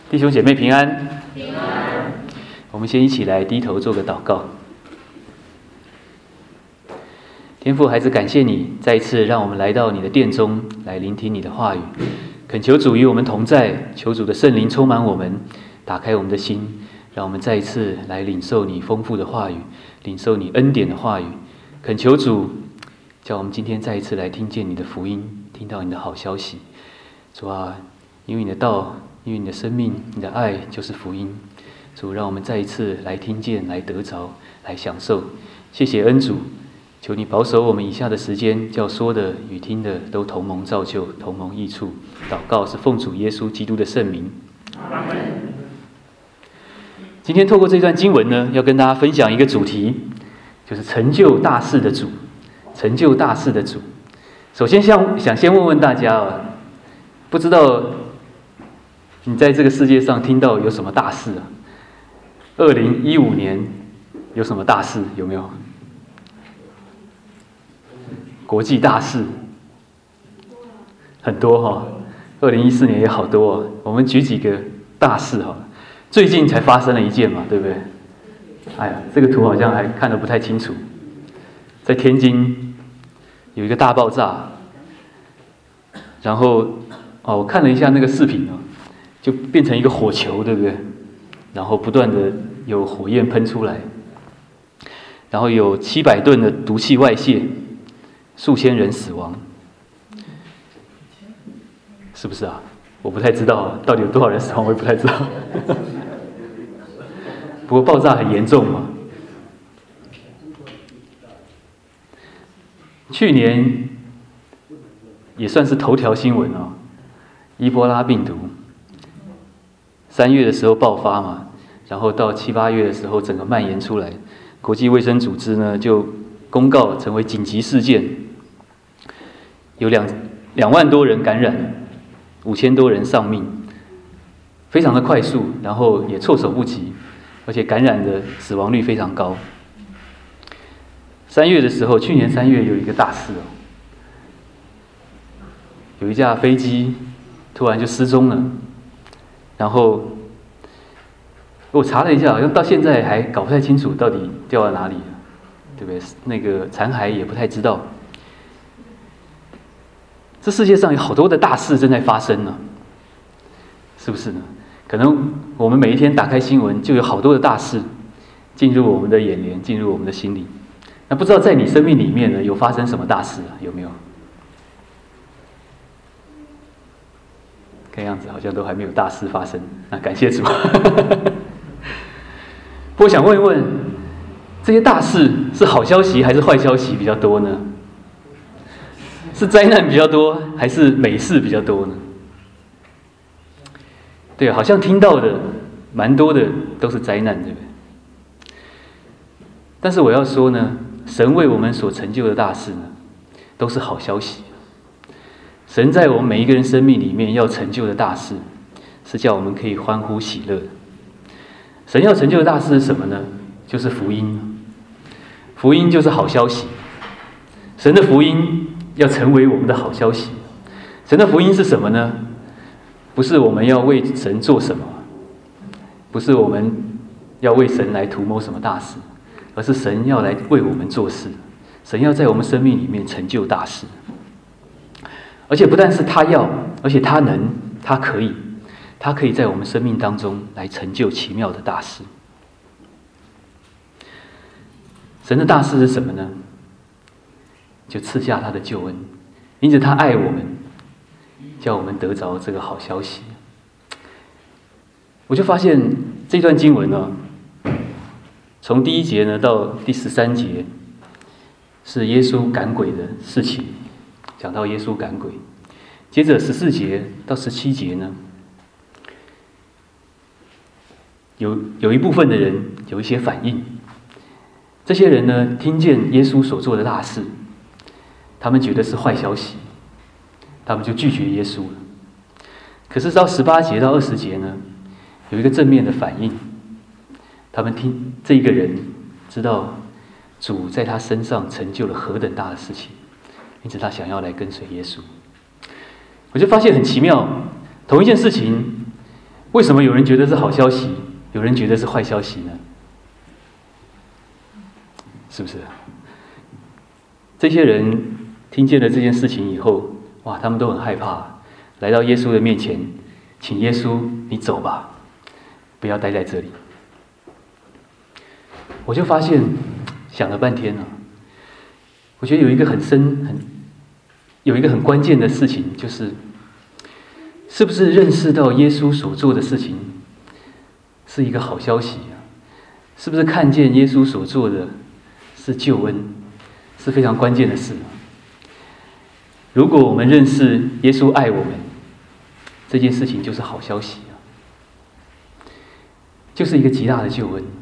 弟兄姐妹平安。平安。我们先一起来低头做个祷告。天父，孩子感谢你再一次让我们来到你的殿中，来聆听你的话语。恳求主与我们同在，求主的圣灵充满我们，打开我们的心，让我们再一次来领受你丰富的话语，领受你恩典的话语。恳求主叫我们今天再一次来听见你的福音，听到你的好消息。主啊，因为你的道，因为你的生命，你的爱就是福音。主，让我们再一次来听见，来得着，来享受。谢谢恩主，求你保守我们以下的时间，叫说的与听的都同蒙造就，同蒙益处。祷告是奉主耶稣基督的圣名。阿们。今天透过这段经文呢，要跟大家分享一个主题，就是成就大事的主。成就大事的主。首先想先问问大家啊，不知道你在这个世界上听到有什么大事啊？2015年有什么大事？有没有？国际大事很多哈，2014年也好多啊。我们举几个大事哈，最近才发生了一件嘛，对不对？哎呀，这个图好像还看得不太清楚。在天津有一个大爆炸，然后我看了一下那个视频啊，就变成一个火球，对不对？然后不断的有火焰喷出来，然后有700吨的毒气外泄，数千人死亡，是不是啊？我不太知道到底有多少人死亡，我也不太知道。不过爆炸很严重嘛。去年也算是头条新闻哦，伊波拉病毒，3月的时候爆发嘛，然后到7、8月的时候整个蔓延出来，国际卫生组织呢就公告成为紧急事件，有2万多人感染，5000多人丧命，非常的快速，然后也措手不及，而且感染的死亡率非常高。3月的时候，去年3月有一个大事哦，有一架飞机突然就失踪了，然后我查了一下，好像到现在还搞不太清楚到底掉到哪里了，对不对？那个残骸也不太知道。这世界上有好多的大事正在发生呢，是不是呢？可能我们每一天打开新闻，就有好多的大事进入我们的眼帘，进入我们的心里。那不知道在你生命里面呢，有发生什么大事啊？有没有？看样子好像都还没有大事发生。那感谢主。不过想问一问，这些大事是好消息还是坏消息比较多呢？是灾难比较多，还是美事比较多呢？对，好像听到的蛮多的都是灾难，对不对？但是我要说呢，神为我们所成就的大事呢，都是好消息。神在我们每一个人生命里面要成就的大事，是叫我们可以欢呼喜乐的。神要成就的大事是什么呢？就是福音。福音就是好消息。神的福音要成为我们的好消息。神的福音是什么呢？不是我们要为神做什么，不是我们要为神来图谋什么大事，而是神要来为我们做事，神要在我们生命里面成就大事。而且不但是他要，而且他能，他可以在我们生命当中来成就奇妙的大事。神的大事是什么呢？就赐下他的救恩，因此他爱我们，叫我们得着这个好消息。我就发现这段经文呢，从第1节呢到第13节，是耶稣赶鬼的事情，讲到耶稣赶鬼。接着14节到17节呢，有一部分的人有一些反应。这些人呢，听见耶稣所做的大事，他们觉得是坏消息，他们就拒绝耶稣了。可是到18节到20节呢，有一个正面的反应。他们听这一个人知道主在他身上成就了何等大的事情，因此他想要来跟随耶稣。我就发现很奇妙，同一件事情， 为什么有人觉得是好消息，有人觉得是坏消息呢？是不是？这些人听见了这件事情以后，哇，他们都很害怕，来到耶稣的面前，请耶稣你走吧，不要待在这里。我就发现，想了半天啊，我觉得有一个很关键的事情，是不是认识到耶稣所做的事情是一个好消息啊？是不是看见耶稣所做的是救恩，是非常关键的事啊。如果我们认识耶稣爱我们，这件事情就是好消息啊，就是一个极大的救恩。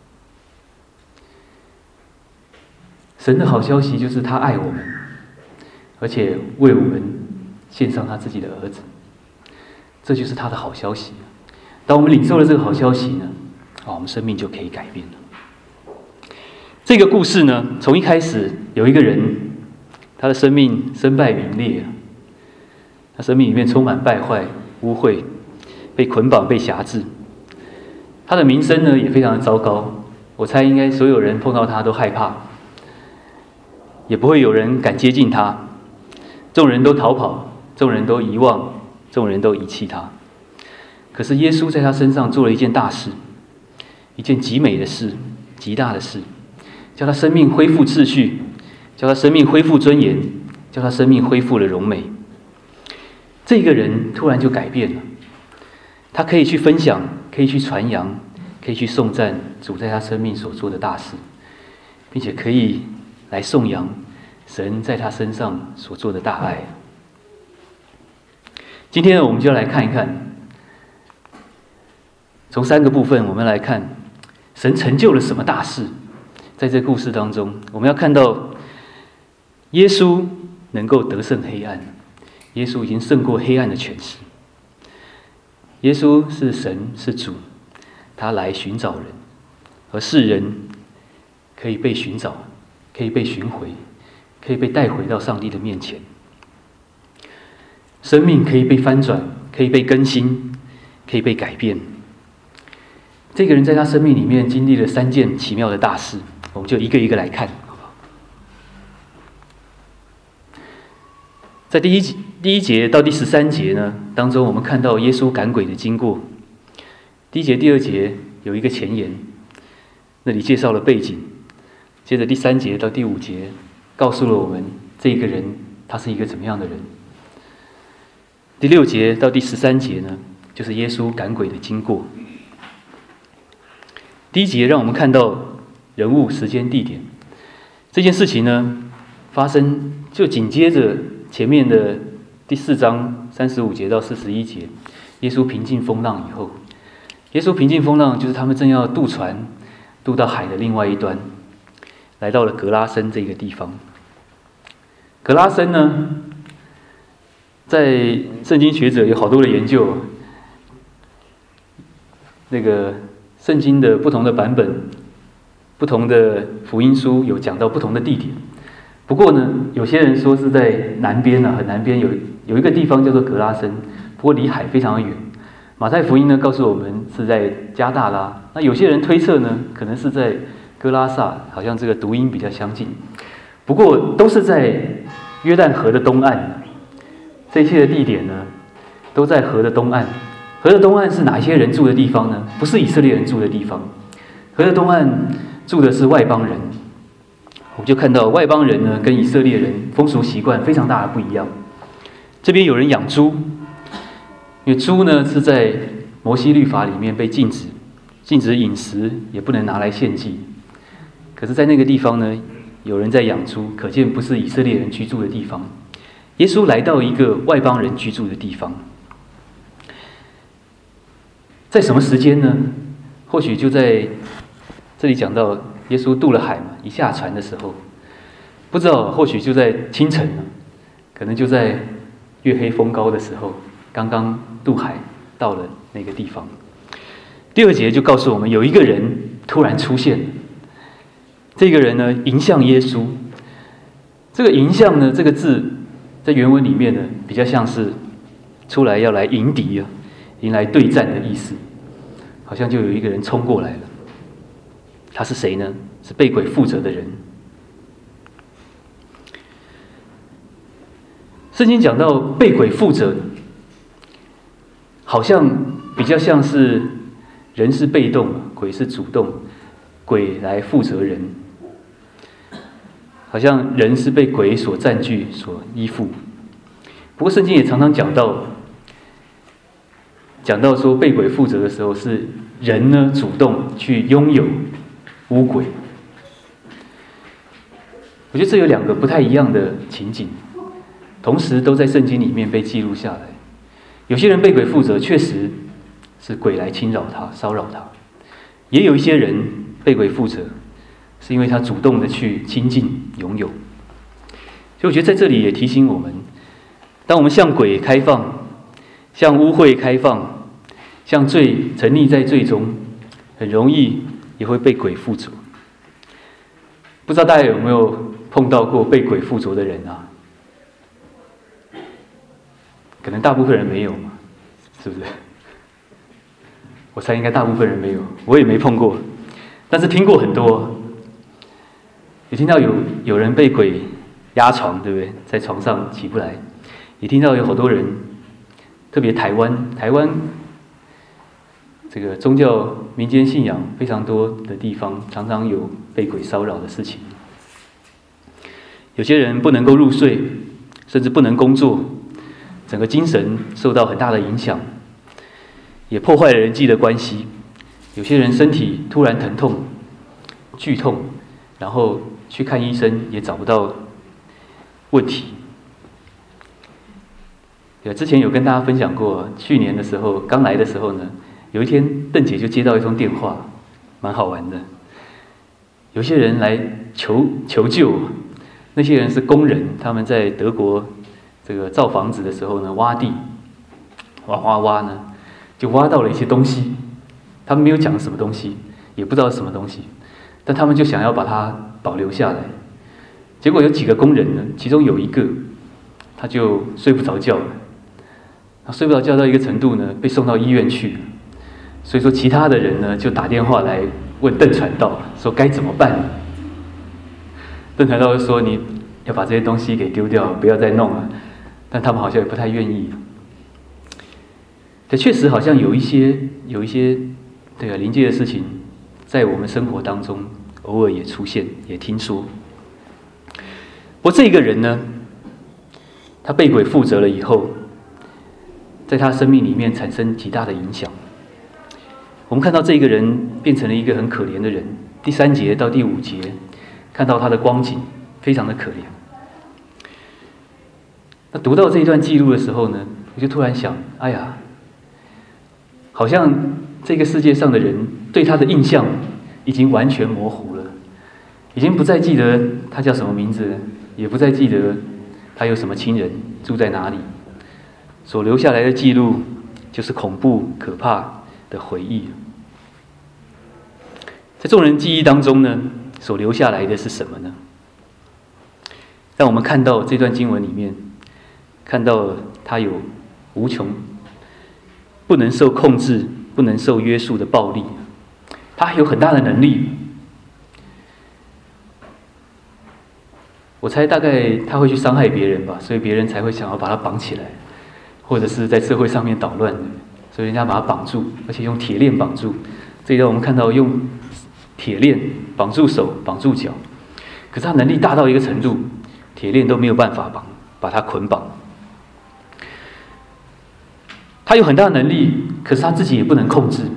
神的好消息就是他爱我们，而且为我们献上他自己的儿子，这就是他的好消息。当我们领受了这个好消息呢，我们生命就可以改变了。这个故事呢，从一开始有一个人，他的生命身败名裂，他生命里面充满败坏、污秽，被捆绑、被辖制，他的名声呢也非常的糟糕。我猜应该所有人碰到他都害怕，也不会有人敢接近他，众人都逃跑，众人都遗忘，众人都遗弃他。可是耶稣在他身上做了一件大事，一件极美的事，极大的事，叫他生命恢复秩序，叫他生命恢复尊严，叫他生命恢复了荣美。这个人突然就改变了，他可以去分享，可以去传扬，可以去颂赞主在他生命所做的大事，并且可以来颂扬神在他身上所做的大爱。今天我们就来看一看，从3个部分我们来看神成就了什么大事。在这故事当中，我们要看到耶稣能够得胜黑暗，耶稣已经胜过黑暗的权势。耶稣是神，是主，他来寻找人，而世人可以被寻找，可以被寻回，可以被带回到上帝的面前。生命可以被翻转，可以被更新，可以被改变。这个人在他生命里面经历了3件奇妙的大事，我们就一个一个来看。在第一节到第13节呢当中，我们看到耶稣赶鬼的经过。第1节、第2节有一个前言，那里介绍了背景。接着第3节到第5节告诉了我们这个人他是一个怎么样的人。第6节到第13节呢，就是耶稣赶鬼的经过。第1节让我们看到人物、时间、地点。这件事情呢发生就紧接着前面的第4章35节到41节，耶稣平静风浪以后，耶稣平静风浪就是他们正要渡船渡到海的另外一端，来到了格拉森这个地方。格拉森呢，在圣经学者有好多的研究，那个圣经的不同的版本、不同的福音书有讲到不同的地点。不过呢，有些人说是在南边很南边有一个地方叫做格拉森，不过离海非常的远。马太福音呢告诉我们是在加大拉，那有些人推测呢可能是在哥拉萨，好像这个读音比较相近。不过都是在约旦河的东岸，这一切的地点呢都在河的东岸。河的东岸是哪一些人住的地方呢？不是以色列人住的地方。河的东岸住的是外邦人。我们就看到外邦人呢跟以色列人风俗习惯非常大的不一样。这边有人养猪，因为猪呢是在摩西律法里面被禁止饮食，也不能拿来献祭。可是在那个地方呢有人在养猪，可见不是以色列人居住的地方。耶稣来到一个外邦人居住的地方，在什么时间呢？或许就在这里讲到耶稣渡了海嘛，一下船的时候，不知道或许就在清晨，可能就在月黑风高的时候，刚刚渡海到了那个地方。第2节就告诉我们，有一个人突然出现，这个人呢迎向耶稣。这个迎向呢，这个字在原文里面呢比较像是出来要来迎敌迎来对战的意思，好像就有一个人冲过来了。他是谁呢？是被鬼附着的人。圣经讲到被鬼附着，好像比较像是人是被动，鬼是主动，鬼来附着人，好像人是被鬼所占据、所依附。不过圣经也常常讲到说被鬼附着的时候，是人呢主动去拥有污鬼。我觉得这有两个不太一样的情景，同时都在圣经里面被记录下来。有些人被鬼附着，确实是鬼来侵扰他、骚扰他；也有一些人被鬼附着，是因为他主动的去亲近、拥有。所以我觉得在这里也提醒我们，当我们向鬼开放、向污秽开放、向罪沉溺在罪中，很容易也会被鬼附着。不知道大家有没有碰到过被鬼附着的人啊？可能大部分人没有嘛，是不是？我猜应该大部分人没有，我也没碰过，但是听过很多。也听到有人被鬼压床，对不对？在床上起不来。也听到有好多人，特别台湾这个宗教民间信仰非常多的地方，常常有被鬼骚扰的事情。有些人不能够入睡，甚至不能工作，整个精神受到很大的影响，也破坏了人际的关系。有些人身体突然疼痛、剧痛，然后去看医生也找不到问题。之前有跟大家分享过，去年的时候刚来的时候呢，有一天邓姐就接到一通电话，蛮好玩的。有些人来求救，那些人是工人，他们在德国这个造房子的时候呢，挖地，挖呢，就挖到了一些东西。他们没有讲什么东西，也不知道是什么东西，但他们就想要把它保留下来。结果有几个工人呢，其中有一个他就睡不着觉了。睡不着觉到一个程度呢，被送到医院去了。所以说，其他的人呢就打电话来问邓传道，说该怎么办。邓传道就说：“你要把这些东西给丢掉，不要再弄了。”但他们好像也不太愿意。这确实好像有一些临界的事情，在我们生活当中偶尔也出现，也听说。不过这个人呢，他被鬼附着了以后，在他生命里面产生极大的影响。我们看到这个人变成了一个很可怜的人。第3节到第5节，看到他的光景非常的可怜。那读到这一段记录的时候呢，我就突然想，哎呀，好像这个世界上的人对他的印象已经完全模糊了，已经不再记得他叫什么名字，也不再记得他有什么亲人住在哪里。所留下来的记录就是恐怖可怕的回忆。在众人记忆当中呢，所留下来的是什么呢？让我们看到这段经文里面，看到他有无穷不能受控制、不能受约束的暴力，他还有很大的能力。我猜大概他会去伤害别人吧，所以别人才会想要把他绑起来，或者是在社会上面捣乱的，所以人家把他绑住，而且用铁链绑住。这一段我们看到用铁链绑住手、绑住脚，可是他能力大到一个程度，铁链都没有办法把他捆绑。他有很大的能力，可是他自己也不能控制。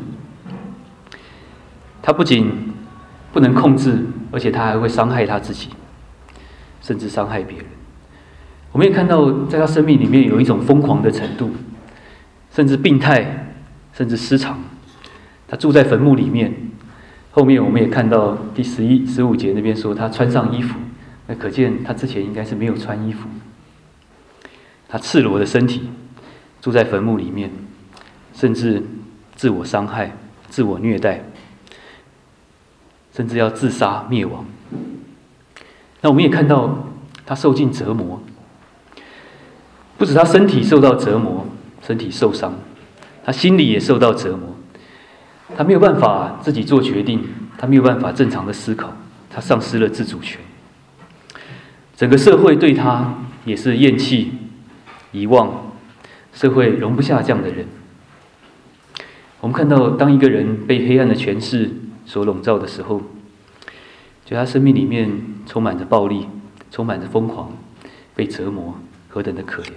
他不仅不能控制，而且他还会伤害他自己，甚至伤害别人。我们也看到，在他生命里面有一种疯狂的程度，甚至病态，甚至失常。他住在坟墓里面，后面我们也看到第11、15节那边说他穿上衣服，那可见他之前应该是没有穿衣服。他赤裸的身体住在坟墓里面，甚至自我伤害、自我虐待，甚至要自杀灭亡。那我们也看到他受尽折磨，不止他身体受到折磨，身体受伤， 他心里也受到折磨，他没有办法自己做决定，他没有办法正常的思考，他丧失了自主权。整个社会对他也是厌弃、遗忘，社会容不下这样的人。我们看到，当一个人被黑暗的权势所笼罩的时候，就他生命里面充满着暴力，充满着疯狂，被折磨，何等的可怜！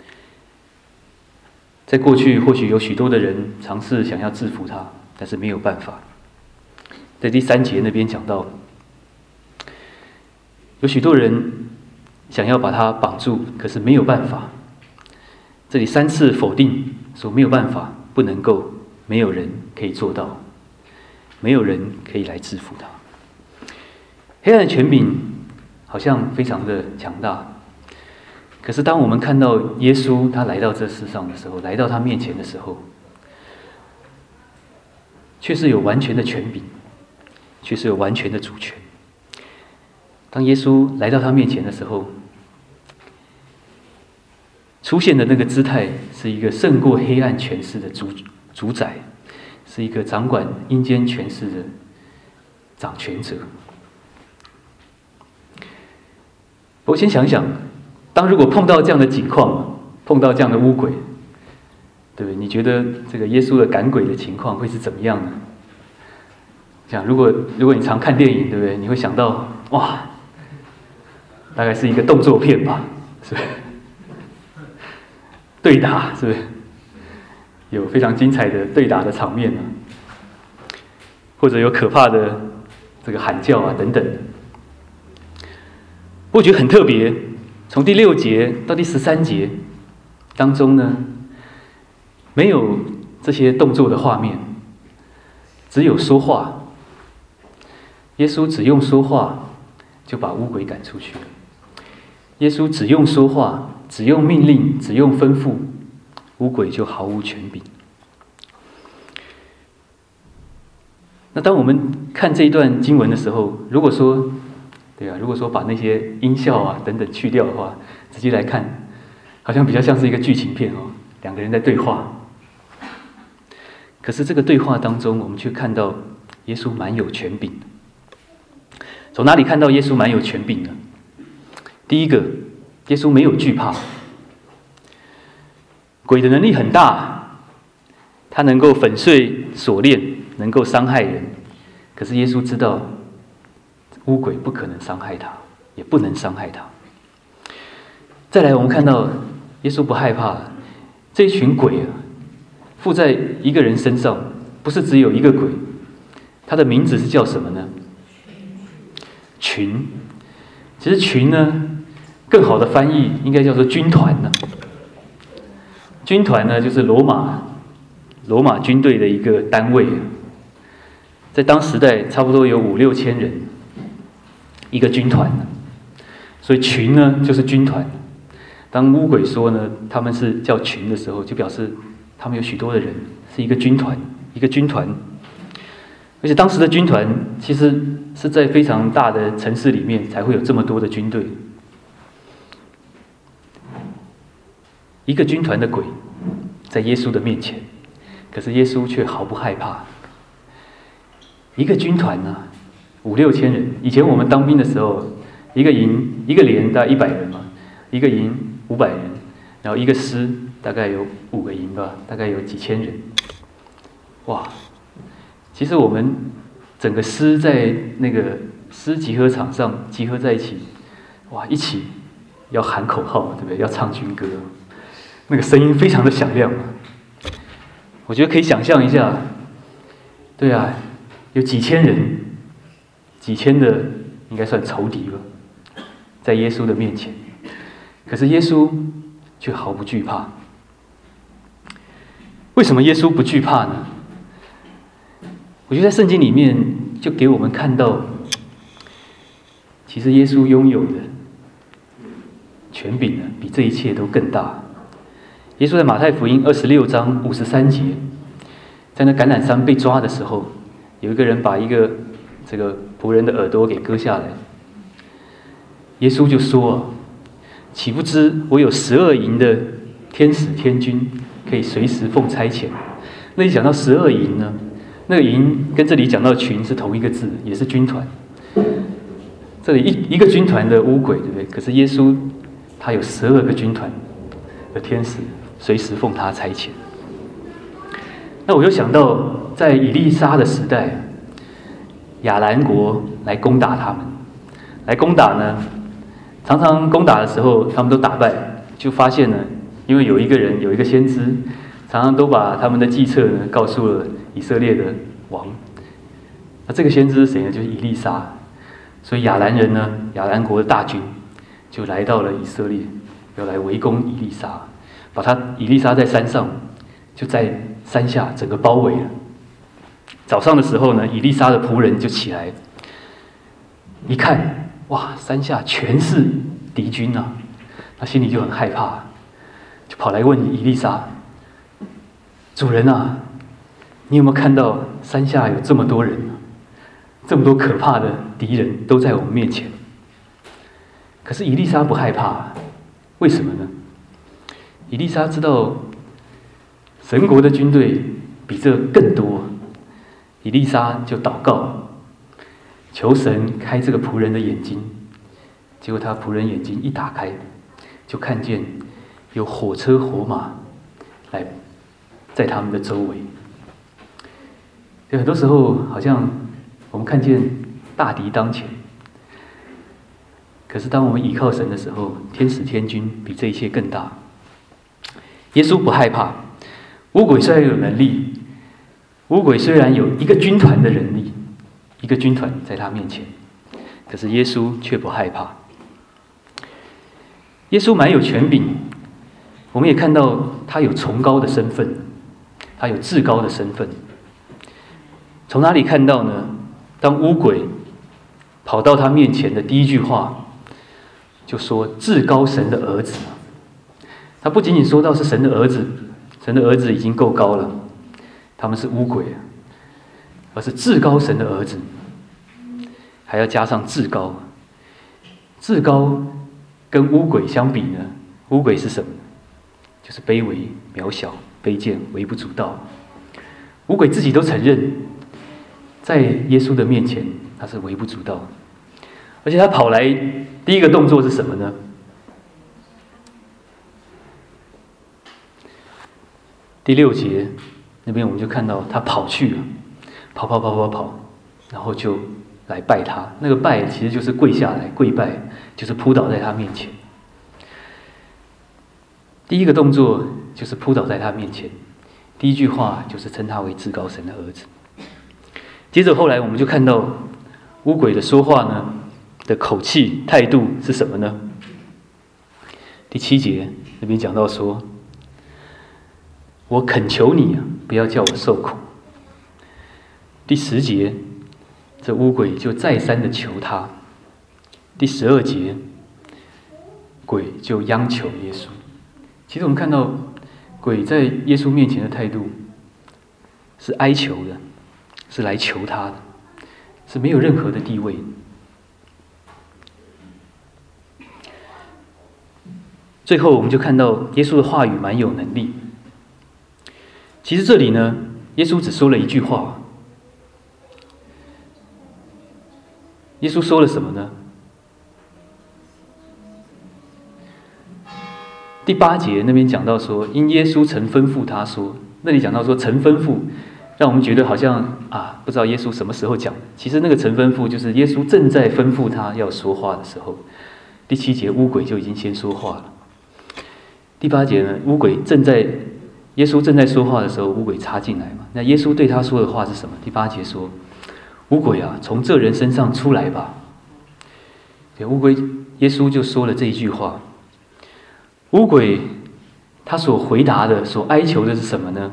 在过去，或许有许多的人尝试想要制服他，但是没有办法。在第3节那边讲到，有许多人想要把他绑住，可是没有办法。这里3次否定说没有办法，不能够，没有人可以做到，没有人可以来制服他。黑暗的权柄好像非常的强大，可是当我们看到耶稣他来到这世上的时候，来到他面前的时候，却是有完全的权柄，却是有完全的主权。当耶稣来到他面前的时候，出现的那个姿态是一个胜过黑暗权势的主宰，是一个掌管阴间权势的掌权者。我先想想，当如果碰到这样的情况，碰到这样的污鬼，对不对？你觉得这个耶稣的赶鬼的情况会是怎么样呢？想，如果你常看电影，对不对？你会想到，哇，大概是一个动作片吧，是不是？对打，是不是？有非常精彩的对打的场面啊，或者有可怕的这个喊叫啊等等。我觉得很特别，从第6节到第13节当中呢，没有这些动作的画面，只有说话。耶稣只用说话就把污鬼赶出去了。耶稣只用说话，只用命令，只用吩咐，污鬼就毫无权柄。那当我们看这一段经文的时候，如果说把那些音效啊等等去掉的话，直接来看，好像比较像是一个剧情片哦，两个人在对话。可是这个对话当中，我们却看到耶稣蛮有权柄的。从哪里看到耶稣蛮有权柄呢？第一个，耶稣没有惧怕。鬼的能力很大，他能够粉碎锁链，能够伤害人。可是耶稣知道，污鬼不可能伤害他，也不能伤害他。再来，我们看到耶稣不害怕这一群鬼啊，附在一个人身上，不是只有一个鬼，他的名字是叫什么呢？群。其实群呢，更好的翻译应该叫做军团呢。军团呢，就是罗马军队的一个单位，在当时代差不多有5、6千人一个军团，所以群呢就是军团。当污鬼说呢他们是叫群的时候，就表示他们有许多的人，是一个军团，一个军团。而且当时的军团其实是在非常大的城市里面才会有这么多的军队。一个军团的鬼在耶稣的面前，可是耶稣却毫不害怕。一个军团呢，5、6千人。以前我们当兵的时候，一个营一个连大概100人嘛，一个营500人，然后一个师大概有5个营吧，大概有几千人。哇！其实我们整个师在那个师集合场上集合在一起，哇，一起要喊口号，对不对？要唱军歌，那个声音非常的响亮。我觉得可以想象一下，对啊，有几千人，几千的应该算仇敌了，在耶稣的面前，可是耶稣却毫不惧怕。为什么耶稣不惧怕呢？我觉得在圣经里面就给我们看到，其实耶稣拥有的权柄呢，比这一切都更大。耶稣在马太福音26章53节，在那橄榄山被抓的时候，有一个人把一个这个仆人的耳朵给割下来，耶稣就说：“岂不知我有12营的天使天军，可以随时奉差遣， 那里讲到12营呢，那个营跟这里讲到群是同一个字，也是军团。这里一个军团的污鬼，对不对？可是耶稣他有12个军团的天使，随时奉他差遣。那我就想到，在以利沙的时代，亚兰国来攻打他们，来攻打呢，常常攻打的时候，他们都打败，就发现呢，因为有一个先知，常常都把他们的计策呢告诉了以色列的王。那这个先知是谁呢？就是以利沙。所以亚兰人呢，亚兰国的大军就来到了以色列，要来围攻以利沙，以利沙在山上，就在山下整个包围了。早上的时候呢，以利沙的仆人就起来，一看，哇，山下全是敌军啊，他心里就很害怕，就跑来问以利沙：“主人啊，你有没有看到山下有这么多人啊？这么多可怕的敌人都在我们面前。”可是以利沙不害怕，为什么呢？以利沙知道神国的军队比这更多，以利沙就祷告，求神开这个仆人的眼睛。结果他仆人眼睛一打开，就看见有火车火马来在他们的周围。很多时候好像我们看见大敌当前，可是当我们倚靠神的时候，天使天军比这一切更大。耶稣不害怕，污鬼虽然有能力，污鬼虽然有一个军团的能力，一个军团在他面前，可是耶稣却不害怕。耶稣蛮有权柄，我们也看到他有崇高的身份，他有至高的身份。从哪里看到呢？当污鬼跑到他面前的第一句话，就说至高神的儿子。他不仅仅说到是神的儿子，神的儿子已经够高了，他们是污鬼，而是至高神的儿子，还要加上至高。至高跟污鬼相比呢？污鬼是什么？就是卑微、渺小、卑贱、微不足道。污鬼自己都承认，在耶稣的面前他是微不足道的。而且他跑来第一个动作是什么呢？第6节那边我们就看到他跑去了，跑，然后就来拜他。那个拜其实就是跪下来跪拜，就是扑倒在他面前。第一个动作就是扑倒在他面前，第一句话就是称他为至高神的儿子。接着后来我们就看到污鬼的说话呢的口气态度是什么呢？第7节那边讲到说，我恳求你啊，不要叫我受苦。第10节，这污鬼就再三的求他。第12节，鬼就央求耶稣。其实我们看到鬼在耶稣面前的态度是哀求的，是来求他的，是没有任何的地位。最后我们就看到耶稣的话语蛮有能力。其实这里呢，耶稣只说了一句话。耶稣说了什么呢？第8节那边讲到说，因耶稣曾吩咐他说，那里讲到说曾吩咐，让我们觉得好像不知道耶稣什么时候讲。其实那个曾吩咐就是耶稣正在吩咐他要说话的时候。第7节污鬼就已经先说话了。第8节呢，耶稣正在说话的时候，污鬼插进来嘛。那耶稣对他说的话是什么？第8节说，污鬼啊，从这人身上出来吧。耶稣就说了这一句话。污鬼他所回答的、所哀求的是什么呢？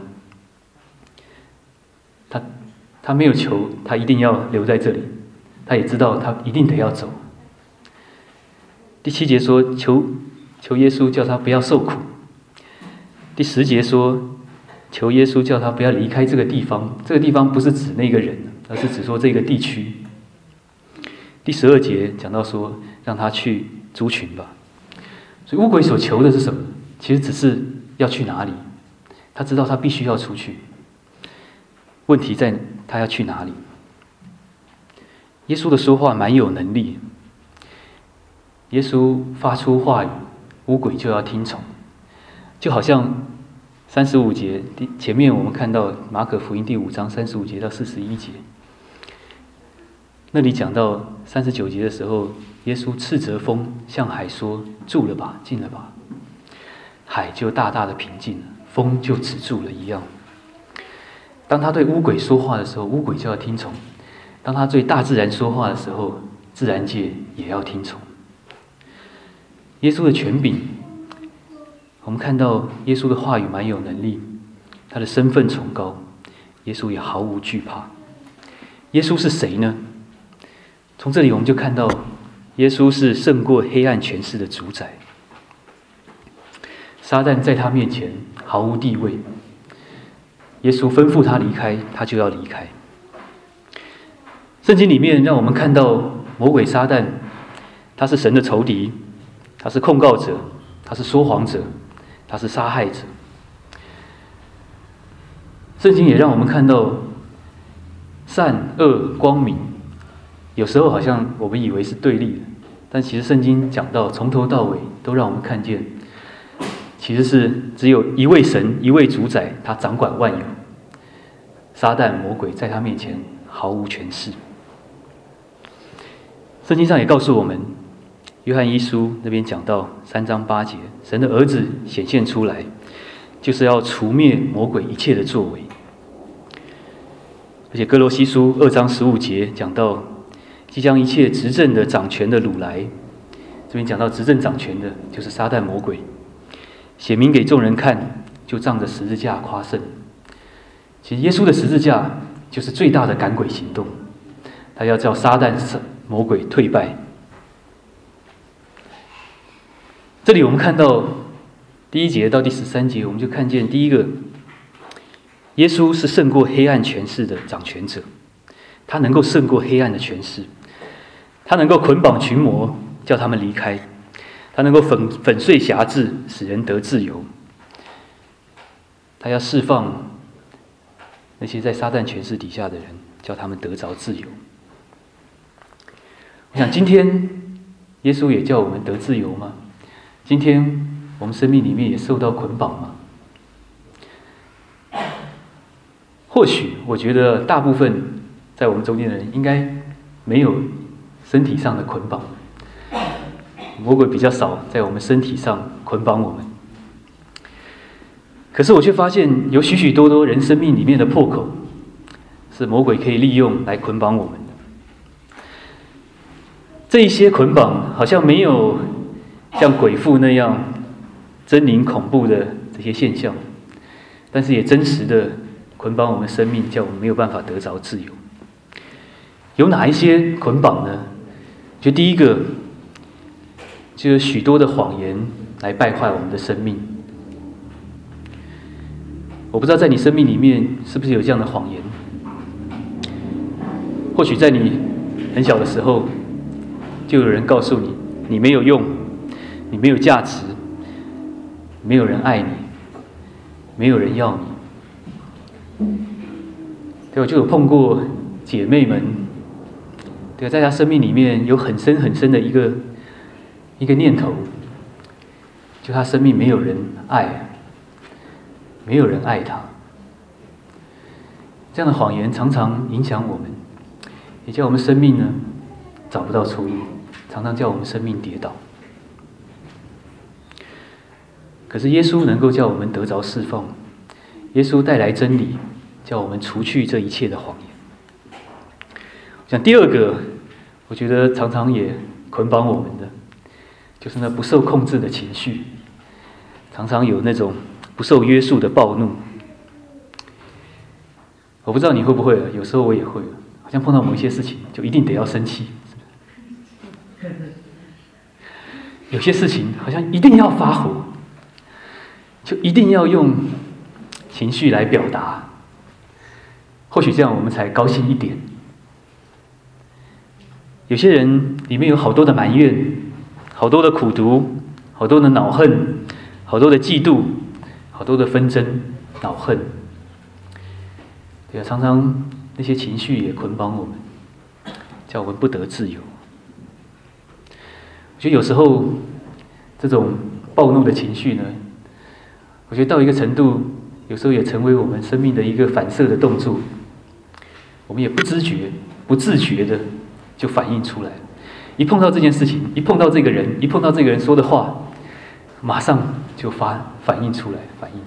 他没有求他一定要留在这里，他也知道他一定得要走。第7节说，求耶稣叫他不要受苦。第10节说，求耶稣叫他不要离开这个地方。这个地方不是指那个人，而是指说这个地区。第12节讲到说，让他去猪群吧。所以污鬼所求的是什么？其实只是要去哪里，他知道他必须要出去。 问题在他要去哪里？耶稣的说话蛮有能力，耶稣发出话语，污鬼就要听从，就好像35节前面我们看到马可福音第5章35节到41节，那里讲到39节的时候，耶稣斥责风，向海说：“住了吧，静了吧。”海就大大的平静了，风就止住了一样。当他对污鬼说话的时候，污鬼就要听从；当他对大自然说话的时候，自然界也要听从。耶稣的权柄，我们看到耶稣的话语蛮有能力，他的身份崇高，耶稣也毫无惧怕。耶稣是谁呢？从这里我们就看到，耶稣是胜过黑暗权势的主宰。撒旦在他面前毫无地位，耶稣吩咐他离开，他就要离开。圣经里面让我们看到魔鬼撒旦，他是神的仇敌，他是控告者，他是说谎者，他是杀害者。圣经也让我们看到善恶光明，有时候好像我们以为是对立的，但其实圣经讲到从头到尾都让我们看见，其实是只有一位神，一位主宰，他掌管万有。撒旦魔鬼在他面前毫无权势。圣经上也告诉我们，约翰一书那边讲到3章8节，神的儿子显现出来，就是要除灭魔鬼一切的作为。而且哥罗西书2章15节讲到，即将一切执政的掌权的掳来，这边讲到执政掌权的就是撒旦魔鬼，显明给众人看，就仗着十字架夸胜。其实耶稣的十字架就是最大的赶鬼行动，他要叫撒旦魔鬼退败。这里我们看到第1节到第13节，我们就看见第一个，耶稣是胜过黑暗权势的掌权者，他能够胜过黑暗的权势，他能够捆绑群魔，叫他们离开，他能够粉碎辖制，使人得自由。他要释放那些在撒旦权势底下的人，叫他们得着自由。我想今天耶稣也叫我们得自由吗？今天我们生命里面也受到捆绑吗？或许我觉得大部分在我们中间的人应该没有身体上的捆绑，魔鬼比较少在我们身体上捆绑我们。可是我却发现有许许多多人生命里面的破口，是魔鬼可以利用来捆绑我们的。这一些捆绑好像没有像鬼妇那样狰狞恐怖的这些现象，但是也真实的捆绑我们生命，叫我们没有办法得着自由。有哪一些捆绑呢？就第一个，就是许多的谎言来败坏我们的生命。我不知道在你生命里面是不是有这样的谎言？或许在你很小的时候，就有人告诉你，你没有用，你没有价值，没有人爱你，没有人要你。对，我就有碰过姐妹们，对，在她生命里面有很深很深的一个念头，就她生命没有人爱，没有人爱她。这样的谎言常常影响我们，也叫我们生命呢找不到出路，常常叫我们生命跌倒。可是耶稣能够叫我们得着释放，耶稣带来真理，叫我们除去这一切的谎言。讲第二个，我觉得常常也捆绑我们的，就是那不受控制的情绪，常常有那种不受约束的暴怒。我不知道你会不会，有时候我也会，好像碰到某一些事情就一定得要生气，有些事情好像一定要发火，就一定要用情绪来表达，或许这样我们才高兴一点。有些人里面有好多的埋怨，好多的苦毒，好多的恼恨，好多的嫉妒，好多的纷争、恼恨。 对啊，常常那些情绪也捆绑我们，叫我们不得自由。我觉得有时候这种暴怒的情绪呢，我觉得到一个程度，有时候也成为我们生命的一个反射的动作，我们也不自觉的就反映出来。一碰到这件事情，一碰到这个人，一碰到这个人说的话，马上就反映出来。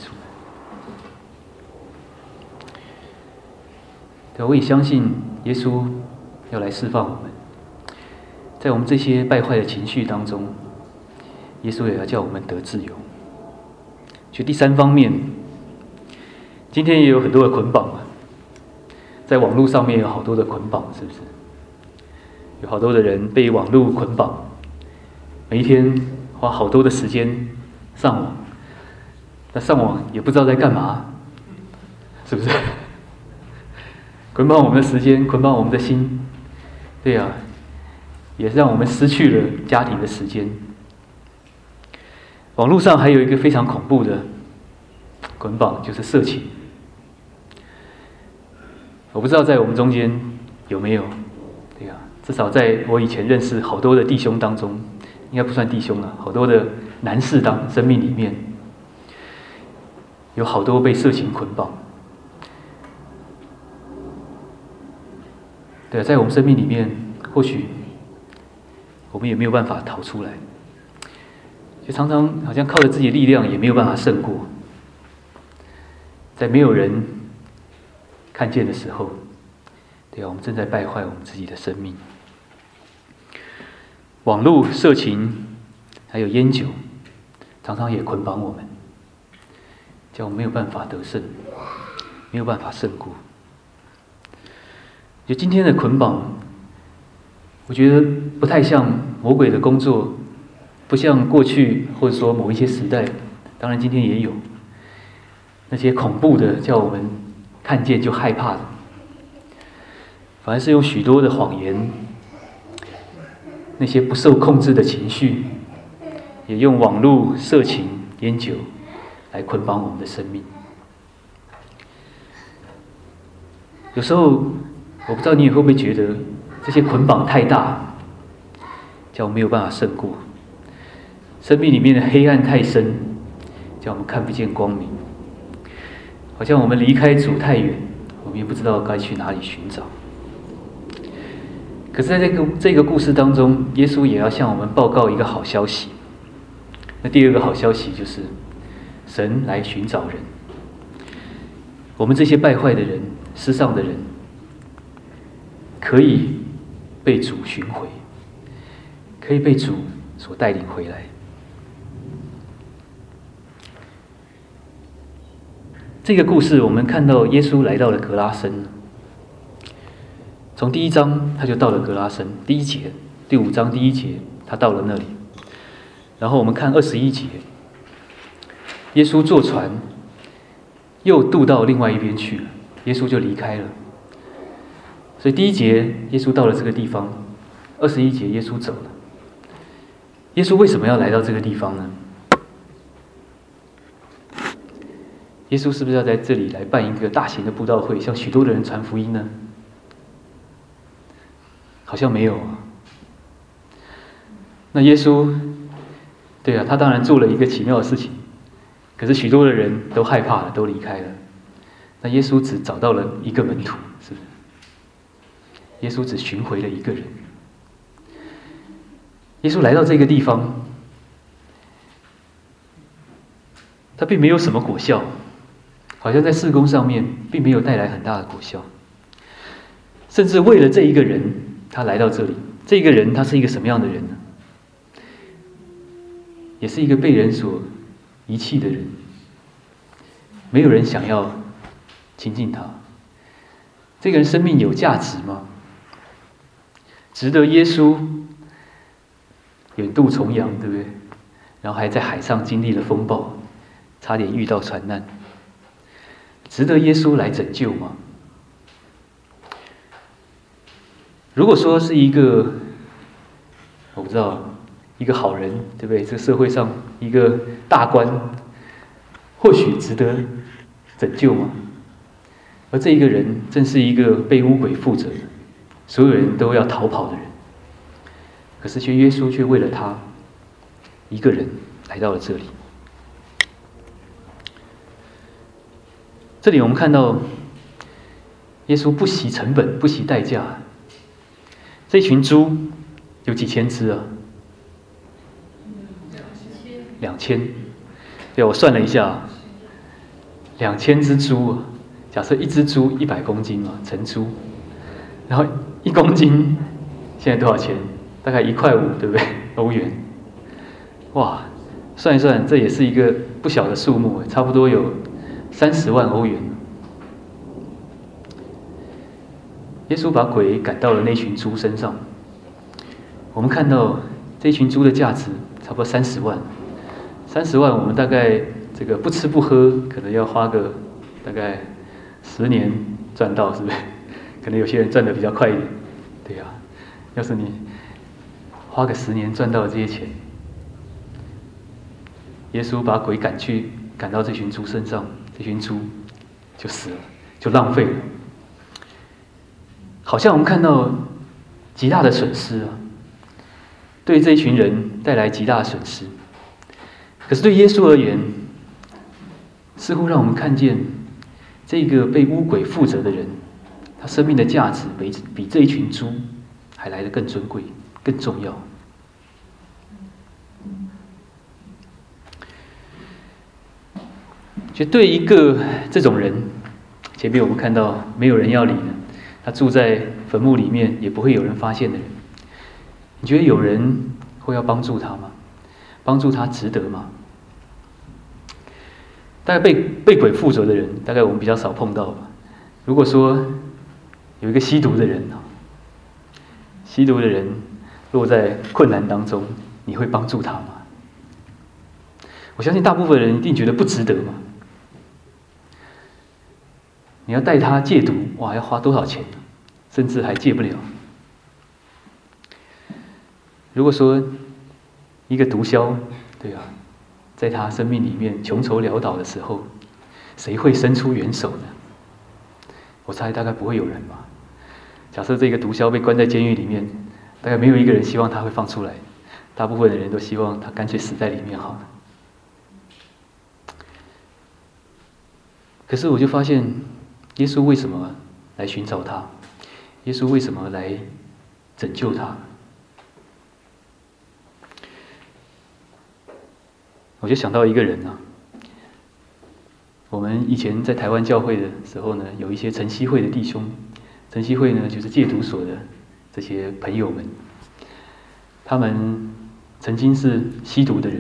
对，我也相信耶稣要来释放我们，在我们这些败坏的情绪当中，耶稣也要叫我们得自由。就第三方面，今天也有很多的捆绑啊，在网络上面有好多的捆绑，是不是？有好多的人被网络捆绑，每一天花好多的时间上网，那上网也不知道在干嘛，是不是？捆绑我们的时间，捆绑我们的心，对呀，也让我们失去了家庭的时间。网络上还有一个非常恐怖的捆绑，就是色情。我不知道在我们中间有没有，对呀，至少在我以前认识好多的弟兄当中，应该不算弟兄了，好多的男士生命里面，有好多被色情捆绑。对，在我们生命里面，或许我们也没有办法逃出来，就常常好像靠着自己的力量也没有办法胜过。在没有人看见的时候，对啊，我们正在败坏我们自己的生命。网络、色情，还有烟酒，常常也捆绑我们，叫我们没有办法得胜，没有办法胜过。就今天的捆绑，我觉得不太像魔鬼的工作，不像过去或者说某一些时代，当然今天也有那些恐怖的，叫我们看见就害怕的，反而是用许多的谎言，那些不受控制的情绪，也用网络、色情、烟酒来捆绑我们的生命。有时候我不知道你也会不会觉得这些捆绑太大，叫我们没有办法胜过。生命里面的黑暗太深，叫我们看不见光明。好像我们离开主太远，我们也不知道该去哪里寻找。可是在这个故事当中，耶稣也要向我们报告一个好消息。那第二个好消息就是，神来寻找人。我们这些败坏的人、失丧的人，可以被主寻回，可以被主所带领回来。这个故事我们看到耶稣来到了格拉森，从第1章他就到了格拉森，第1节，第5章第1节他到了那里，然后我们看21节，耶稣坐船又渡到另外一边去了，耶稣就离开了。所以第1节耶稣到了这个地方，21节耶稣走了。耶稣为什么要来到这个地方呢？耶稣是不是要在这里来办一个大型的布道会，向许多的人传福音呢？好像没有啊。那耶稣，对啊，他当然做了一个奇妙的事情，可是许多的人都害怕了，都离开了。那耶稣只找到了一个门徒，是不是？耶稣只寻回了一个人。耶稣来到这个地方，他并没有什么果效，好像在事工上面并没有带来很大的果效。甚至为了这一个人，他来到这里。这个人他是一个什么样的人呢？也是一个被人所遗弃的人，没有人想要亲近他。这个人生命有价值吗？值得耶稣远渡重洋，对不对？然后还在海上经历了风暴，差点遇到船难，值得耶稣来拯救吗？如果说是一个，我不知道，一个好人，对不对？这个社会上一个大官，或许值得拯救吗？ 而这一个人正是一个被污鬼附着的，所有人都要逃跑的人。可是耶稣却为了他一个人来到了这里。这里我们看到耶稣不惜成本，不惜代价。这群猪有几千只啊？2000。对，我算了一下，2000只猪啊。假设一只猪100公斤嘛，成猪，然后1公斤现在多少钱？大概1.5块，对不对？欧元。哇，算一算，这也是一个不小的数目，差不多有30万欧元。耶稣把鬼赶到了那群猪身上。我们看到这群猪的价值差不多30万，30万我们大概这个不吃不喝，可能要花个大概10年赚到，是不是？可能有些人赚得比较快一点，对呀。要是你花个10年赚到了这些钱，耶稣把鬼赶到这群猪身上，这群猪就死了，就浪费了。好像我们看到极大的损失啊，对这一群人带来极大的损失。可是对耶稣而言，似乎让我们看见这个被污鬼附着的人，他生命的价值比这一群猪还来得更尊贵、更重要。就对一个这种人，前面我们看到没有人要理的，他住在坟墓里面，也不会有人发现的人，你觉得有人会要帮助他吗？帮助他值得吗？大概被鬼附着的人，大概我们比较少碰到吧。如果说有一个吸毒的人吸毒的人落在困难当中，你会帮助他吗？我相信大部分人一定觉得不值得嘛。你要带他戒毒，哇，要花多少钱？甚至还戒不了。如果说一个毒枭，对啊，在他生命里面穷愁潦倒的时候，谁会伸出援手呢？我猜大概不会有人吧。假设这个毒枭被关在监狱里面，大概没有一个人希望他会放出来，大部分的人都希望他干脆死在里面好了。可是我就发现，耶稣为什么来寻找他？耶稣为什么来拯救他？我就想到一个人啊，我们以前在台湾教会的时候呢，有一些晨曦会的弟兄，晨曦会呢就是戒毒所的这些朋友们，他们曾经是吸毒的人，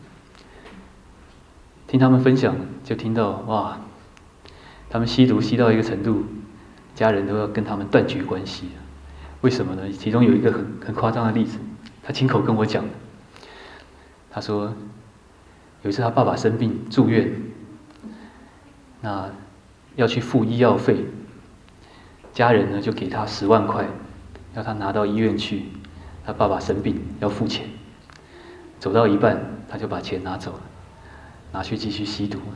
听他们分享就听到哇，他们吸毒吸到一个程度，家人都要跟他们断绝关系。为什么呢？其中有一个很夸张的例子，他亲口跟我讲的。他说，有一次他爸爸生病住院，那要去付医药费，家人呢就给他10万块，要他拿到医院去。他爸爸生病要付钱，走到一半他就把钱拿走了，拿去继续吸毒。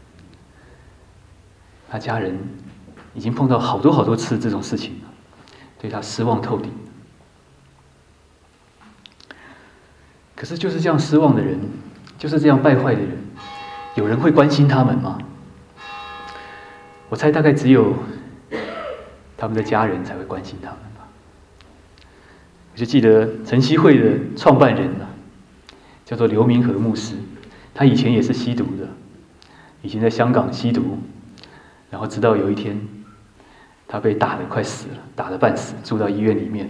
他家人已经碰到好多次这种事情了，对他失望透顶。可是就是这样失望的人，就是这样败坏的人，有人会关心他们吗？我猜大概只有他们的家人才会关心他们吧。我就记得晨曦会的创办人叫做刘明和牧师，他以前也是吸毒的，以前在香港吸毒，然后直到有一天他被打得快死了，打得半死，住到医院里面，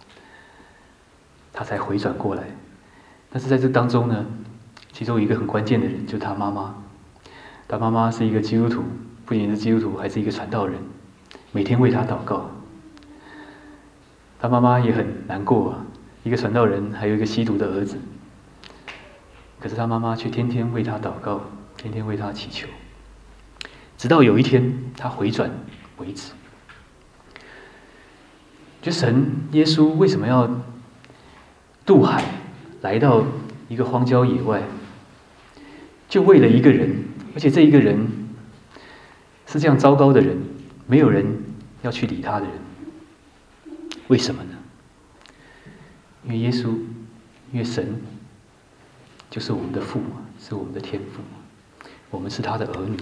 他才回转过来。但是在这当中呢，其中有一个很关键的人，就是他妈妈。他妈妈是一个基督徒，不仅是基督徒，还是一个传道人，每天为他祷告。他妈妈也很难过啊，一个传道人，还有一个吸毒的儿子。可是他妈妈却天天为他祷告，天天为他祈求，直到有一天他回转为止。就神耶稣为什么要渡海来到一个荒郊野外，就为了一个人，而且这一个人是这样糟糕的人， 没有人要去理他的人。为什么呢？因为耶稣，因为神就是我们的父，是我们的天父，我们是他的儿女。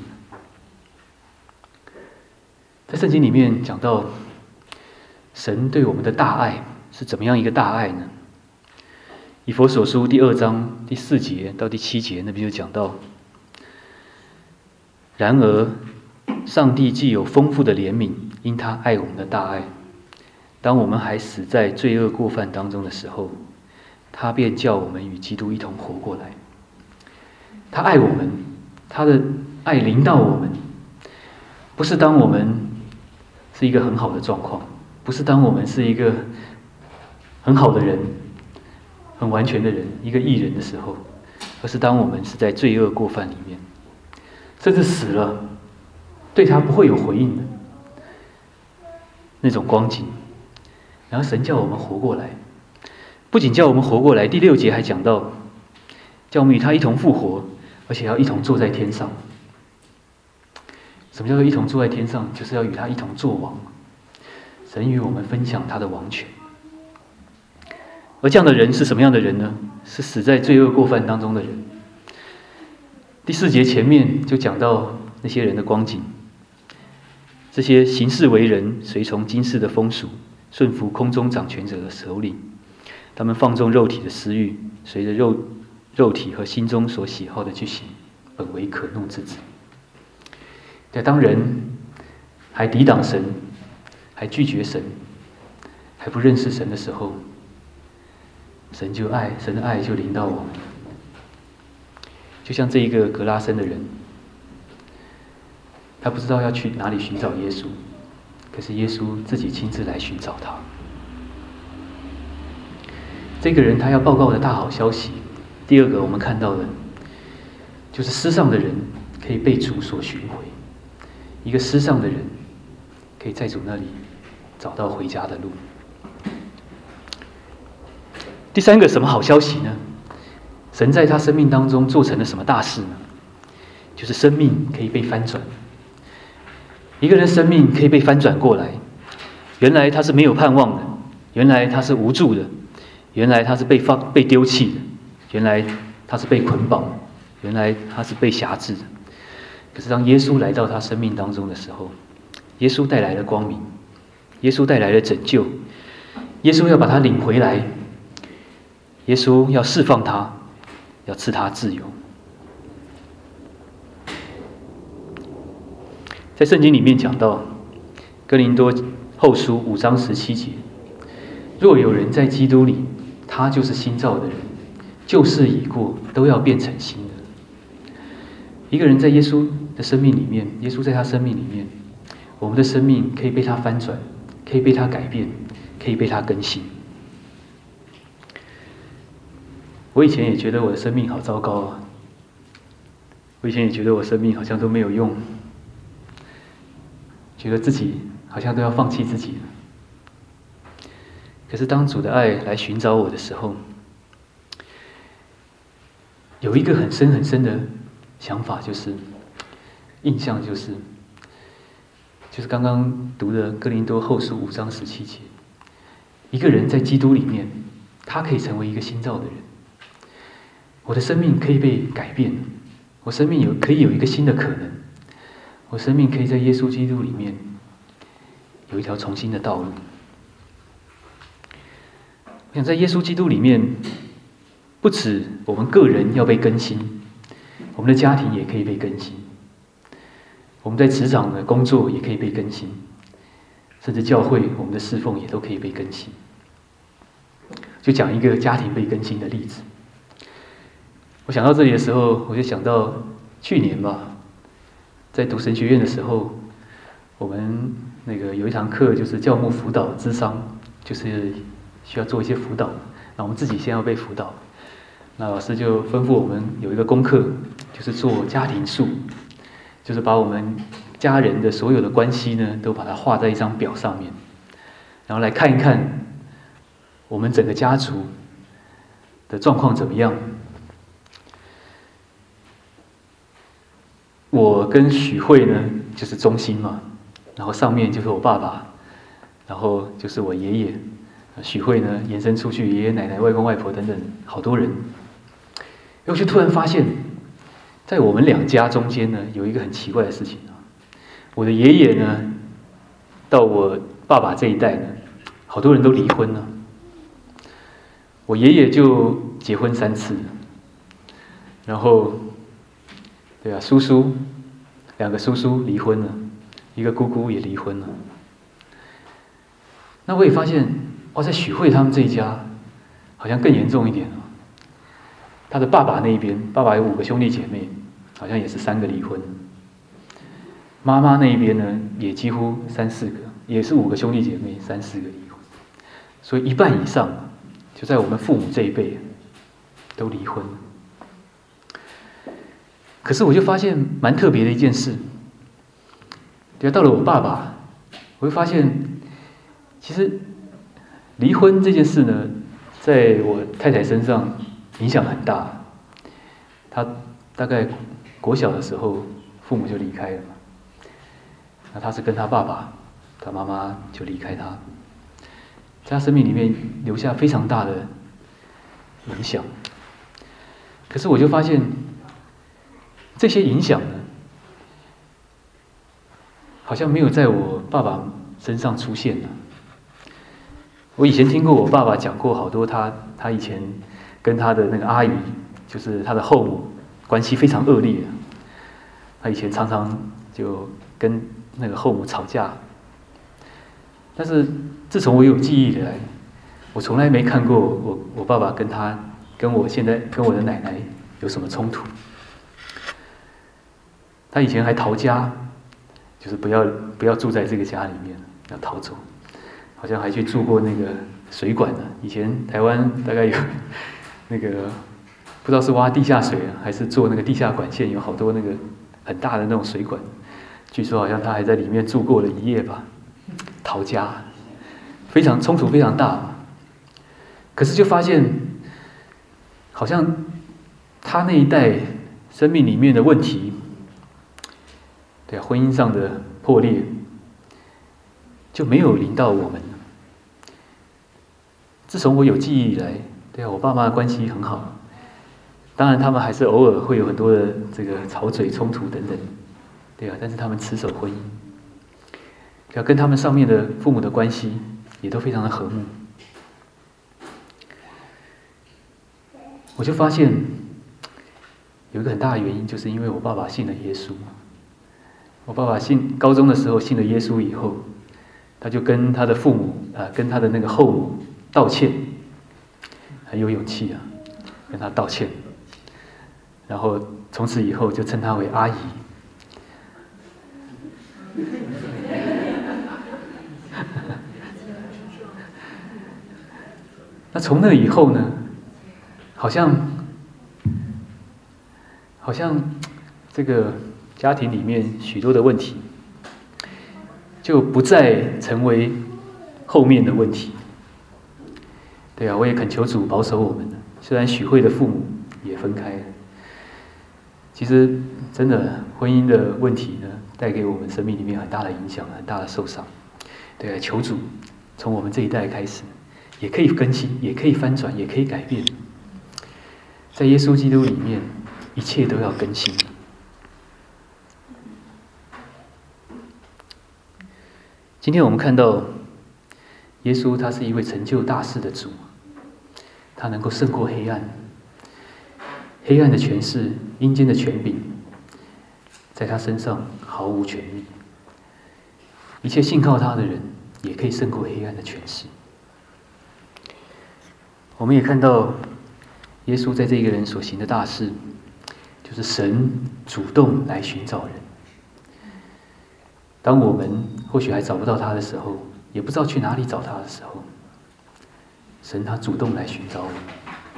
在圣经里面讲到神对我们的大爱是怎么样一个大爱呢？以弗所书第2章第4节到第7节那边就讲到，然而上帝既有丰富的怜悯，因他爱我们的大爱，当我们还死在罪恶过犯当中的时候，他便叫我们与基督一同活过来。他爱我们，他的爱临到我们，不是当我们是一个很好的状况，不是当我们是一个很好的人，很完全的人，一个义人的时候，而是当我们是在罪恶过犯里面，甚至死了，对他不会有回应的那种光景。然后神叫我们活过来，不仅叫我们活过来，第6节还讲到，叫我们与他一同复活，而且要一同坐在天上。什么叫做一同坐在天上？就是要与他一同作王。神与我们分享他的王权。而这样的人是什么样的人呢？是死在罪恶过犯当中的人。第4节前面就讲到那些人的光景，这些行事为人，随从今世的风俗，顺服空中掌权者的首领，他们放纵肉体的私欲，随着肉体和心中所喜好的去行，本为可怒之子。当人还抵挡神，还拒绝神，还不认识神的时候，神的爱就临到我们。就像这一个格拉森的人，他不知道要去哪里寻找耶稣，可是耶稣自己亲自来寻找他。这个人他要报告的大好消息，第2个我们看到的，就是失丧的人可以被主所寻回。一个失丧的人可以在主那里找到回家的路。第3个什么好消息呢？神在他生命当中做成了什么大事呢？就是生命可以被翻转。一个人生命可以被翻转过来，原来他是没有盼望的，原来他是无助的，原来他是被丢弃的，原来他是被捆绑的，原来他是被辖制的。可是当耶稣来到他生命当中的时候，耶稣带来了光明，耶稣带来了拯救，耶稣要把他领回来，耶稣要释放他，要赐他自由。在圣经里面讲到哥林多后书5章17节，若有人在基督里，他就是新造的人，旧事已过，都要变成新的。一个人在耶稣的生命里面，耶稣在他生命里面，我们的生命可以被他翻转，可以被他改变，可以被他更新。我以前也觉得我的生命好糟糕啊，我以前也觉得我生命好像都没有用，觉得自己好像都要放弃自己了。可是当主的爱来寻找我的时候，有一个很深很深的想法，印象就是刚刚读的哥林多后书5章17节，一个人在基督里面，他可以成为一个新造的人。我的生命可以被改变，我生命可以有一个新的可能，我生命可以在耶稣基督里面有一条重新的道路。我想在耶稣基督里面，不止我们个人要被更新，我们的家庭也可以被更新，我们在职场的工作也可以被更新，甚至教会我们的侍奉也都可以被更新。就讲一个家庭被更新的例子。我想到这里的时候，我就想到去年吧，在读神学院的时候，我们有一堂课就是教牧辅导諮商，就是需要做一些辅导，那我们自己先要被辅导。那老师就吩咐我们有一个功课，就是做家庭树，就是把我们家人的所有的关系呢，都把它画在一张表上面，然后来看一看我们整个家族的状况怎么样。我跟许慧呢，就是中心嘛， 然后上面就是我爸爸，然后就是我爷爷，许会呢延伸出去，爷爷奶奶、外公外婆等等，好多人。我就突然发现，在我们两家中间呢，有一个很奇怪的事情啊。我的爷爷呢，到我爸爸这一代呢，好多人都离婚了。我爷爷就结婚3次，然后，对啊，2个叔叔离婚了，一个姑姑也离婚了。那我也发现，在许会他们这一家，好像更严重一点啊。他的爸爸那一边，爸爸有5个兄弟姐妹，好像也是3个离婚。妈妈那一边呢，也几乎3、4个，也是5个兄弟姐妹，3、4个离婚。所以1半以上，就在我们父母这一辈都离婚。可是我就发现蛮特别的一件事，对啊，到了我爸爸，我会发现，其实离婚这件事呢，在我太太身上影响很大。她大概国小的时候，父母就离开了嘛。那她是跟她爸爸，她妈妈就离开她，在她生命里面留下非常大的影响。可是我就发现，这些影响呢，好像没有在我爸爸身上出现了。我以前听过我爸爸讲过好多他以前跟他的那个阿姨，就是他的后母，关系非常恶劣。他以前常常就跟那个后母吵架。但是自从我有记忆以来，我从来没看过我爸爸跟我现在跟我的奶奶有什么冲突。他以前还逃家，就是不要住在这个家里面，要逃走。好像还去住过那个水管呢。以前台湾大概有那个不知道是挖地下水还是做那个地下管线，有好多那个很大的那种水管。据说好像他还在里面住过了1夜吧，逃家，非常冲突非常大。可是就发现，好像他那一代生命里面的问题，对啊，婚姻上的破裂，就没有临到我们。自从我有记忆以来，对啊，我爸妈的关系很好。当然，他们还是偶尔会有很多的这个吵嘴、冲突等等，对啊，但是他们持守婚姻，对啊，跟他们上面的父母的关系也都非常的和睦。我就发现有一个很大的原因，就是因为我爸爸信了耶稣。我爸爸高中的时候信了耶稣以后，他就跟他的父母跟他的那个后母道歉，很有勇气啊，跟他道歉，然后从此以后就称他为阿姨。那从那以后呢，好像这个家庭里面许多的问题，就不再成为后面的问题。对啊，我也恳求主保守我们。虽然许会的父母也分开了，其实真的婚姻的问题呢，带给我们生命里面很大的影响，很大的受伤。对啊，求主从我们这一代开始，也可以更新，也可以翻转，也可以改变。在耶稣基督里面，一切都要更新。今天我们看到耶稣，他是一位成就大事的主，他能够胜过黑暗，黑暗的权势、阴间的权柄，在他身上毫无权利。一切信靠他的人，也可以胜过黑暗的权势。我们也看到耶稣在这个人所行的大事，就是神主动来寻找人。当我们或许还找不到他的时候，也不知道去哪里找他的时候，神他主动来寻找我们。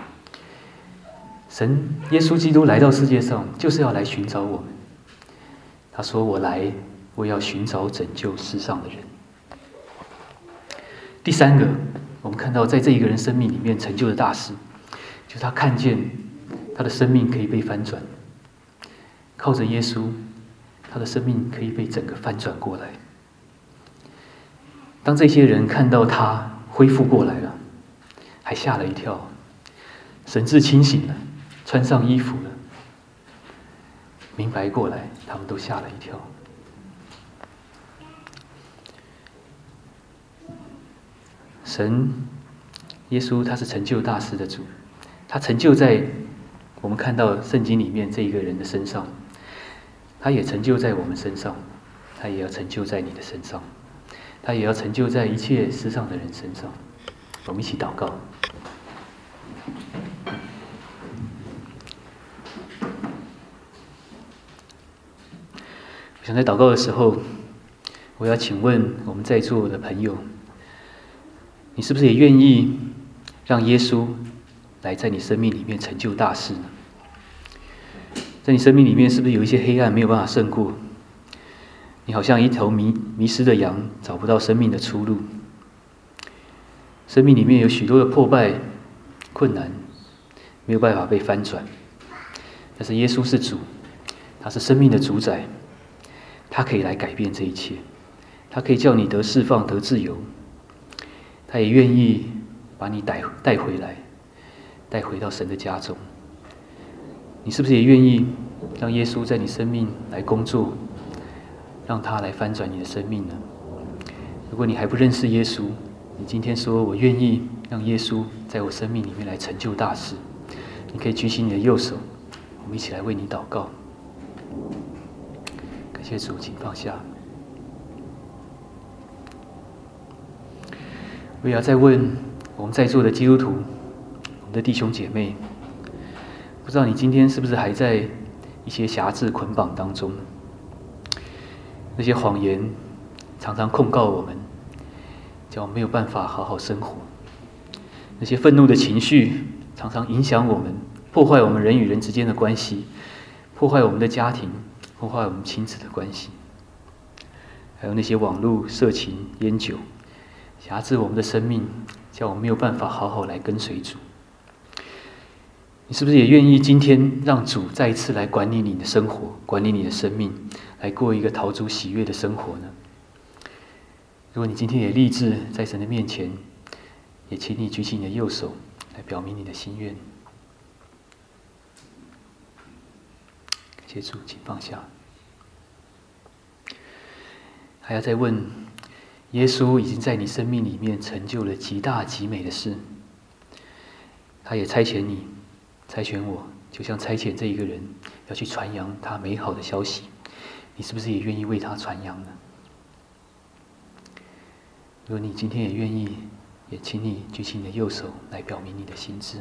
神耶稣基督来到世界上，就是要来寻找我们。他说：“我来，我要寻找拯救世上的人。”第三个，我们看到在这一个人生命里面成就的大事，就是他看见他的生命可以被翻转，靠着耶稣，他的生命可以被整个翻转过来。 当这些人看到他恢复过来了，还吓了一跳，神志清醒了，穿上衣服了，明白过来，他们都吓了一跳。神耶稣他是成就大事的主，他成就在我们看到圣经里面这一个人的身上，他也成就在我们身上，他也要成就在你的身上，他也要成就在一切世上的人身上。我们一起祷告。我想在祷告的时候，我要请问我们在座的朋友，你是不是也愿意让耶稣来在你生命里面成就大事呢？在你生命里面，是不是有一些黑暗没有办法胜过？你好像一头迷失的羊，找不到生命的出路。生命里面有许多的破败、困难，没有办法被翻转。但是耶稣是主，他是生命的主宰，他可以来改变这一切，他可以叫你得释放、得自由。他也愿意把你带回来，带回到神的家中。你是不是也愿意让耶稣在你生命来工作，让他来翻转你的生命呢？如果你还不认识耶稣，你今天说我愿意让耶稣在我生命里面来成就大事，你可以举起你的右手，我们一起来为你祷告。感谢主，请放下。我也要再问我们在座的基督徒，我们的弟兄姐妹，不知道你今天是不是还在一些辖制捆绑当中？那些谎言常常控告我们，叫我们没有办法好好生活。那些愤怒的情绪常常影响我们，破坏我们人与人之间的关系，破坏我们的家庭，破坏我们亲子的关系。还有那些网络、色情、烟酒，辖制我们的生命，叫我们没有办法好好来跟随主。你是不是也愿意今天让主再一次来管理你的生活，管理你的生命，来过一个讨主喜悦的生活呢？如果你今天也立志在神的面前，也请你举起你的右手，来表明你的心愿。感谢主，请放下。还要再问，耶稣已经在你生命里面成就了极大极美的事，他也差遣你，差遣我，就像差遣这一个人要去传扬他美好的消息，你是不是也愿意为他传扬呢？如果你今天也愿意，也请你举起你的右手来表明你的心志。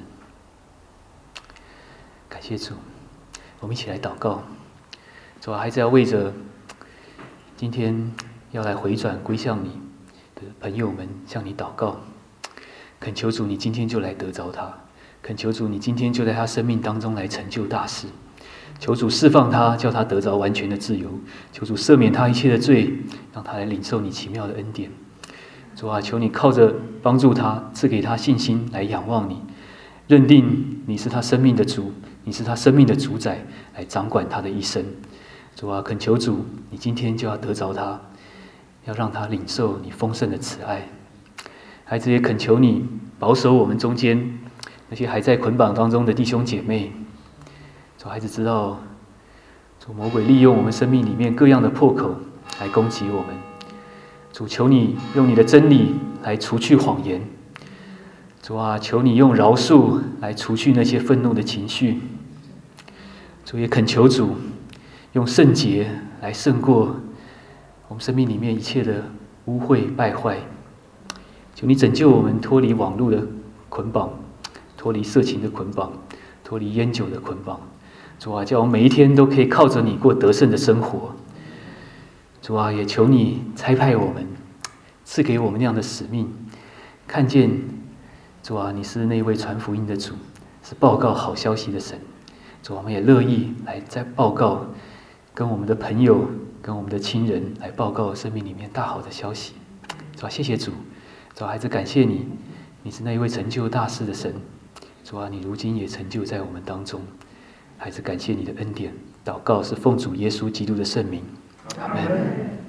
感谢主，我们一起来祷告。主啊，还是要为着今天要来回转归向你的朋友们向你祷告，恳求主你今天就来得着他，恳求主你今天就在他生命当中来成就大事，求主释放他，叫他得着完全的自由，求主赦免他一切的罪，让他来领受你奇妙的恩典。主啊，求你靠着帮助他，赐给他信心来仰望你，认定你是他生命的主，你是他生命的主宰，来掌管他的一生。主啊，恳求主你今天就要得着他，要让他领受你丰盛的慈爱。孩子也恳求你保守我们中间那些还在捆绑当中的弟兄姐妹。主，孩子知道主魔鬼利用我们生命里面各样的破口来攻击我们，主，求你用你的真理来除去谎言。主啊，求你用饶恕来除去那些愤怒的情绪。主，也恳求主用圣洁来胜过我们生命里面一切的污秽败坏。求你拯救我们脱离网络的捆绑，脱离色情的捆绑，脱离烟酒的捆绑。主啊，叫我们每一天都可以靠着你过得胜的生活。主啊，也求你差派我们，赐给我们那样的使命，看见主啊，你是那位传福音的主，是报告好消息的神。主，我们也乐意来再报告，跟我们的朋友、跟我们的亲人来报告生命里面大好的消息。主啊，谢谢主。主啊，孩子感谢你，你是那一位成就大事的神。主啊，你如今也成就在我们当中。孩子感谢你的恩典，祷告是奉主耶稣基督的圣名。阿们。